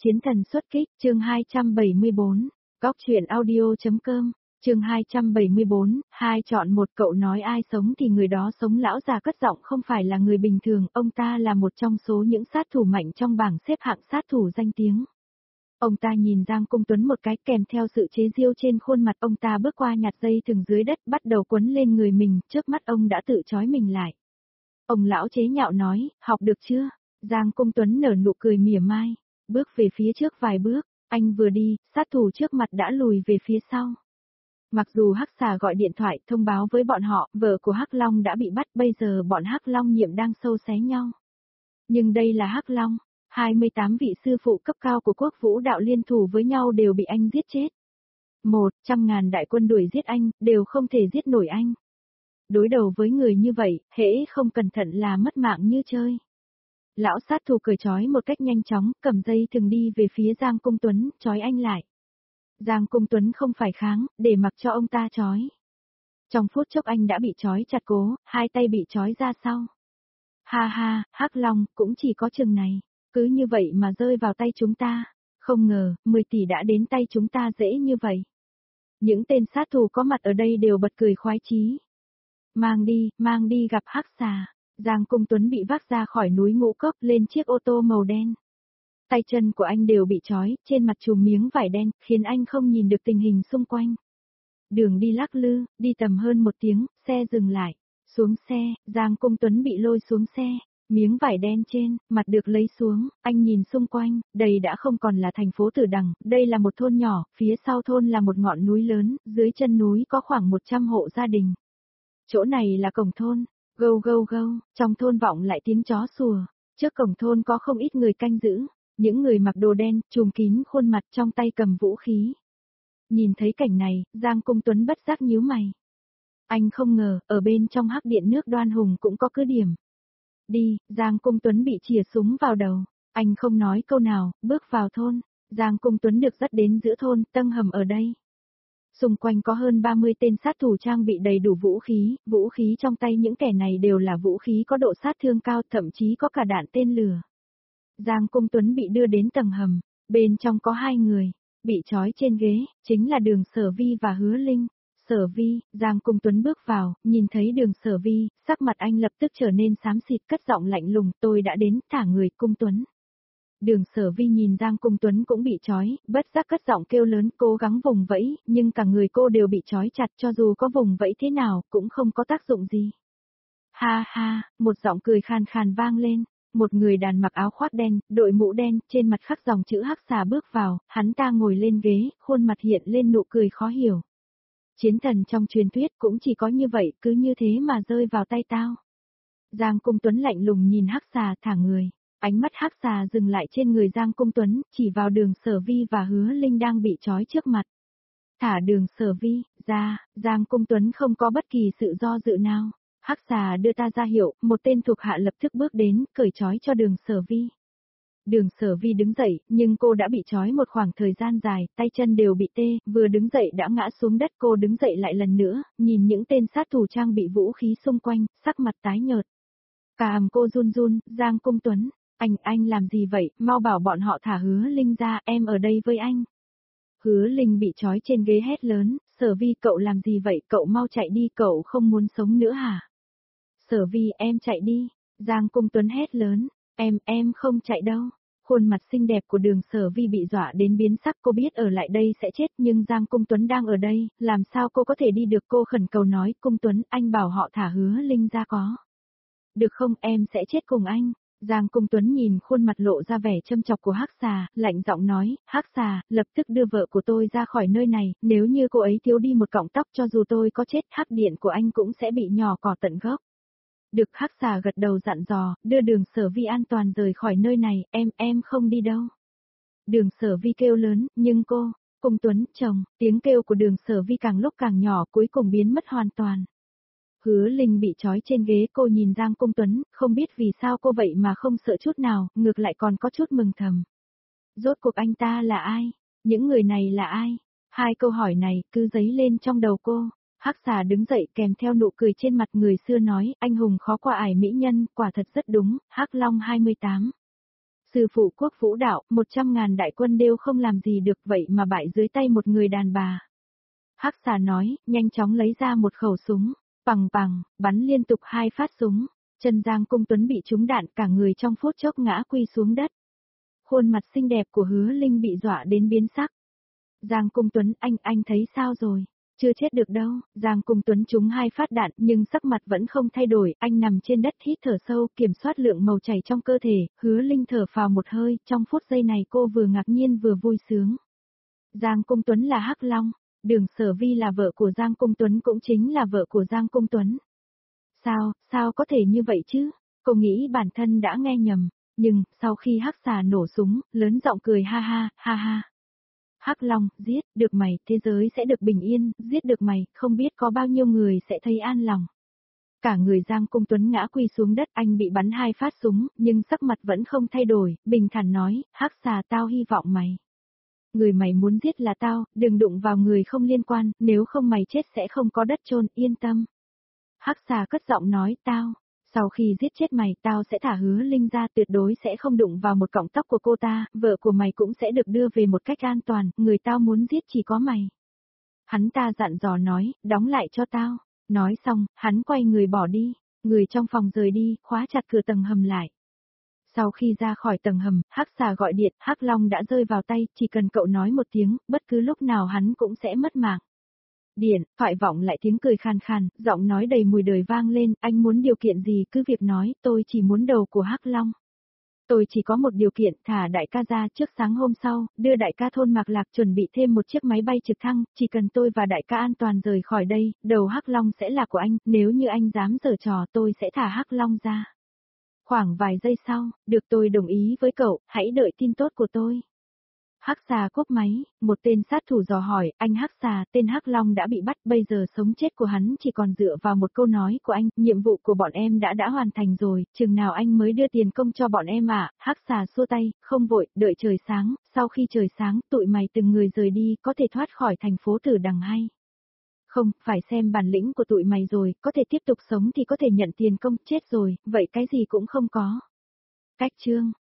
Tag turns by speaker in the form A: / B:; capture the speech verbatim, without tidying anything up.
A: Chiến thần xuất kích, chương hai trăm bảy mươi bốn, góc truyện audio.com, chương hai trăm bảy mươi bốn, hai chọn một cậu nói ai sống thì người đó sống. Lão già cất giọng không phải là người bình thường, ông ta là một trong số những sát thủ mạnh trong bảng xếp hạng sát thủ danh tiếng. Ông ta nhìn Giang Cung Tuấn một cái, kèm theo sự chế giễu trên khuôn mặt, ông ta bước qua nhặt dây thừng dưới đất bắt đầu quấn lên người mình, trước mắt ông đã tự trói mình lại. Ông lão chế nhạo nói, học được chưa? Giang Cung Tuấn nở nụ cười mỉa mai, bước về phía trước vài bước, anh vừa đi, sát thủ trước mặt đã lùi về phía sau. Mặc dù Hắc Xà gọi điện thoại thông báo với bọn họ, vợ của Hắc Long đã bị bắt, bây giờ bọn Hắc Long nhiệm đang sâu xé nhau. Nhưng đây là Hắc Long, hai mươi tám vị sư phụ cấp cao của quốc vũ đạo liên thủ với nhau đều bị anh giết chết. Một trăm ngàn đại quân đuổi giết anh, đều không thể giết nổi anh. Đối đầu với người như vậy, hễ không cẩn thận là mất mạng như chơi. Lão sát thủ cởi trói một cách nhanh chóng, cầm dây thừng đi về phía Giang Cung Tuấn, trói anh lại. Giang Cung Tuấn không phải kháng, để mặc cho ông ta trói. Trong phút chốc anh đã bị trói chặt cố, hai tay bị trói ra sau. Ha ha, Hắc Long, cũng chỉ có chừng này, cứ như vậy mà rơi vào tay chúng ta. Không ngờ, mười tỷ đã đến tay chúng ta dễ như vậy. Những tên sát thủ có mặt ở đây đều bật cười khoái chí. Mang đi, mang đi gặp Hắc Xà. Giang Cung Tuấn bị vác ra khỏi núi Ngũ Cốc lên chiếc ô tô màu đen. Tay chân của anh đều bị trói, trên mặt trùm miếng vải đen, khiến anh không nhìn được tình hình xung quanh. Đường đi lắc lư, đi tầm hơn một tiếng, xe dừng lại. Xuống xe, Giang Cung Tuấn bị lôi xuống xe, miếng vải đen trên, mặt được lấy xuống, anh nhìn xung quanh, đây đã không còn là thành phố Tử Đằng, đây là một thôn nhỏ, phía sau thôn là một ngọn núi lớn, dưới chân núi có khoảng một trăm hộ gia đình. Chỗ này là cổng thôn. Gâu gâu gâu, trong thôn vọng lại tiếng chó sủa, trước cổng thôn có không ít người canh giữ, những người mặc đồ đen, trùm kín khuôn mặt, trong tay cầm vũ khí. Nhìn thấy cảnh này, Giang Cung Tuấn bất giác nhíu mày. Anh không ngờ, ở bên trong hắc điện nước Đoan Hùng cũng có cứ điểm. Đi, Giang Cung Tuấn bị chìa súng vào đầu, anh không nói câu nào, bước vào thôn. Giang Cung Tuấn được dắt đến giữa thôn, tầng hầm ở đây. Xung quanh có hơn ba mươi tên sát thủ trang bị đầy đủ vũ khí, vũ khí trong tay những kẻ này đều là vũ khí có độ sát thương cao, thậm chí có cả đạn tên lửa. Giang Cung Tuấn bị đưa đến tầng hầm, bên trong có hai người, bị trói trên ghế, chính là Đường Sở Vi và Hứa Linh. Sở Vi, Giang Cung Tuấn bước vào, nhìn thấy Đường Sở Vi, sắc mặt anh lập tức trở nên xám xịt, cất giọng lạnh lùng, tôi đã đến, thả người. Cung Tuấn. Đường Sở Vi nhìn Giang Cung Tuấn cũng bị trói, bất giác cất giọng kêu lớn, cố gắng vùng vẫy, nhưng cả người cô đều bị trói chặt, cho dù có vùng vẫy thế nào, cũng không có tác dụng gì. Ha ha, một giọng cười khàn khàn vang lên, một người đàn mặc áo khoác đen, đội mũ đen, trên mặt khắc dòng chữ Hắc Xà bước vào, hắn ta ngồi lên ghế, khuôn mặt hiện lên nụ cười khó hiểu. Chiến thần trong truyền thuyết cũng chỉ có như vậy, cứ như thế mà rơi vào tay tao. Giang Cung Tuấn lạnh lùng nhìn Hắc Xà, thả người. Ánh mắt Hắc Xà dừng lại trên người Giang Cung Tuấn, chỉ vào Đường Sở Vi và Hứa Linh đang bị trói trước mặt. Thả Đường Sở Vi ra, Giang Cung Tuấn không có bất kỳ sự do dự nào. Hắc Xà đưa ta ra hiệu, một tên thuộc hạ lập tức bước đến, cởi trói cho Đường Sở Vi. Đường Sở Vi đứng dậy, nhưng cô đã bị trói một khoảng thời gian dài, tay chân đều bị tê, vừa đứng dậy đã ngã xuống đất. Cô đứng dậy lại lần nữa, nhìn những tên sát thủ trang bị vũ khí xung quanh, sắc mặt tái nhợt. Càm cô run run, Giang Cung Tuấn. Anh, anh làm gì vậy, mau bảo bọn họ thả Hứa Linh ra, em ở đây với anh. Hứa Linh bị trói trên ghế hét lớn, Sở Vi cậu làm gì vậy, cậu mau chạy đi, cậu không muốn sống nữa hả? Sở Vi em chạy đi, Giang Cung Tuấn hét lớn, em, em không chạy đâu. Khuôn mặt xinh đẹp của Đường Sở Vi bị dọa đến biến sắc, cô biết ở lại đây sẽ chết nhưng Giang Cung Tuấn đang ở đây, làm sao cô có thể đi được, cô khẩn cầu nói, Cung Tuấn, anh bảo họ thả Hứa Linh ra có. Được không, em sẽ chết cùng anh. Giang Cung Tuấn nhìn khuôn mặt lộ ra vẻ châm chọc của Hắc Xà, lạnh giọng nói, Hắc Xà, lập tức đưa vợ của tôi ra khỏi nơi này, nếu như cô ấy thiếu đi một cọng tóc cho dù tôi có chết, hắc điện của anh cũng sẽ bị nhổ cỏ tận gốc. Được, Hắc Xà gật đầu dặn dò, đưa Đường Sở Vi an toàn rời khỏi nơi này, em, em không đi đâu. Đường Sở Vi kêu lớn, nhưng cô, Cung Tuấn, chồng, tiếng kêu của Đường Sở Vi càng lúc càng nhỏ, cuối cùng biến mất hoàn toàn. Hứa Linh bị trói trên ghế, cô nhìn Giang Cung Tuấn, không biết vì sao cô vậy mà không sợ chút nào, ngược lại còn có chút mừng thầm. Rốt cuộc anh ta là ai? Những người này là ai? Hai câu hỏi này cứ dấy lên trong đầu cô. Hắc Xà đứng dậy kèm theo nụ cười trên mặt, người xưa nói, anh hùng khó qua ải mỹ nhân, quả thật rất đúng, Hắc Long hai mươi tám. Sư phụ quốc vũ đạo, một trăm ngàn đại quân đều không làm gì được vậy mà bại dưới tay một người đàn bà. Hắc xà nói, nhanh chóng lấy ra một khẩu súng, bằng bằng, bắn liên tục hai phát súng, chân Giang Cung Tuấn bị trúng đạn cả người trong phút chốc ngã quy xuống đất. Khuôn mặt xinh đẹp của Hứa Linh bị dọa đến biến sắc. Giang Cung Tuấn, anh, anh thấy sao rồi? Chưa chết được đâu, Giang Cung Tuấn trúng hai phát đạn nhưng sắc mặt vẫn không thay đổi, anh nằm trên đất hít thở sâu, kiểm soát lượng màu chảy trong cơ thể, Hứa Linh thở phào một hơi, trong phút giây này cô vừa ngạc nhiên vừa vui sướng. Giang Cung Tuấn là Hắc Long, Đường Sở Vi là vợ của Giang Cung Tuấn cũng chính là vợ của Giang Cung Tuấn. Sao, sao có thể như vậy chứ? Cô nghĩ bản thân đã nghe nhầm, nhưng, sau khi Hắc xà nổ súng, lớn giọng cười ha ha, ha ha. Hắc Long, giết, được mày, thế giới sẽ được bình yên, giết được mày, không biết có bao nhiêu người sẽ thấy an lòng. Cả người Giang Cung Tuấn ngã quỳ xuống đất, anh bị bắn hai phát súng, nhưng sắc mặt vẫn không thay đổi, bình thản nói, Hắc xà tao hy vọng mày. Người mày muốn giết là tao, đừng đụng vào người không liên quan, nếu không mày chết sẽ không có đất chôn, yên tâm. Hắc xà cất giọng nói, tao. Sau khi giết chết mày, tao sẽ thả Hứa Linh ra, tuyệt đối sẽ không đụng vào một cọng tóc của cô ta, vợ của mày cũng sẽ được đưa về một cách an toàn, người tao muốn giết chỉ có mày. Hắn ta dặn dò nói, đóng lại cho tao. Nói xong, hắn quay người bỏ đi, người trong phòng rời đi, khóa chặt cửa tầng hầm lại. Sau khi ra khỏi tầng hầm, Hắc xà gọi điện, Hắc Long đã rơi vào tay, chỉ cần cậu nói một tiếng, bất cứ lúc nào hắn cũng sẽ mất mạng. Điện, thoại vọng lại tiếng cười khan khan, giọng nói đầy mùi đời vang lên, anh muốn điều kiện gì cứ việc nói, tôi chỉ muốn đầu của Hắc Long. Tôi chỉ có một điều kiện, thả đại ca ra trước sáng hôm sau, đưa đại ca thôn Mạc Lạc chuẩn bị thêm một chiếc máy bay trực thăng, chỉ cần tôi và đại ca an toàn rời khỏi đây, đầu Hắc Long sẽ là của anh, nếu như anh dám giở trò tôi sẽ thả Hắc Long ra. Khoảng vài giây sau, được tôi đồng ý với cậu, hãy đợi tin tốt của tôi. Hắc xà cúp máy, một tên sát thủ dò hỏi, anh Hắc xà, tên Hắc Long đã bị bắt, bây giờ sống chết của hắn chỉ còn dựa vào một câu nói của anh, nhiệm vụ của bọn em đã đã hoàn thành rồi, chừng nào anh mới đưa tiền công cho bọn em ạ? À? Hắc xà xua tay, không vội, đợi trời sáng, sau khi trời sáng, tụi mày từng người rời đi, có thể thoát khỏi thành phố Tử Đằng hay? Không, phải xem bản lĩnh của tụi mày rồi, có thể tiếp tục sống thì có thể nhận tiền công, chết rồi, vậy cái gì cũng không có. Cách chương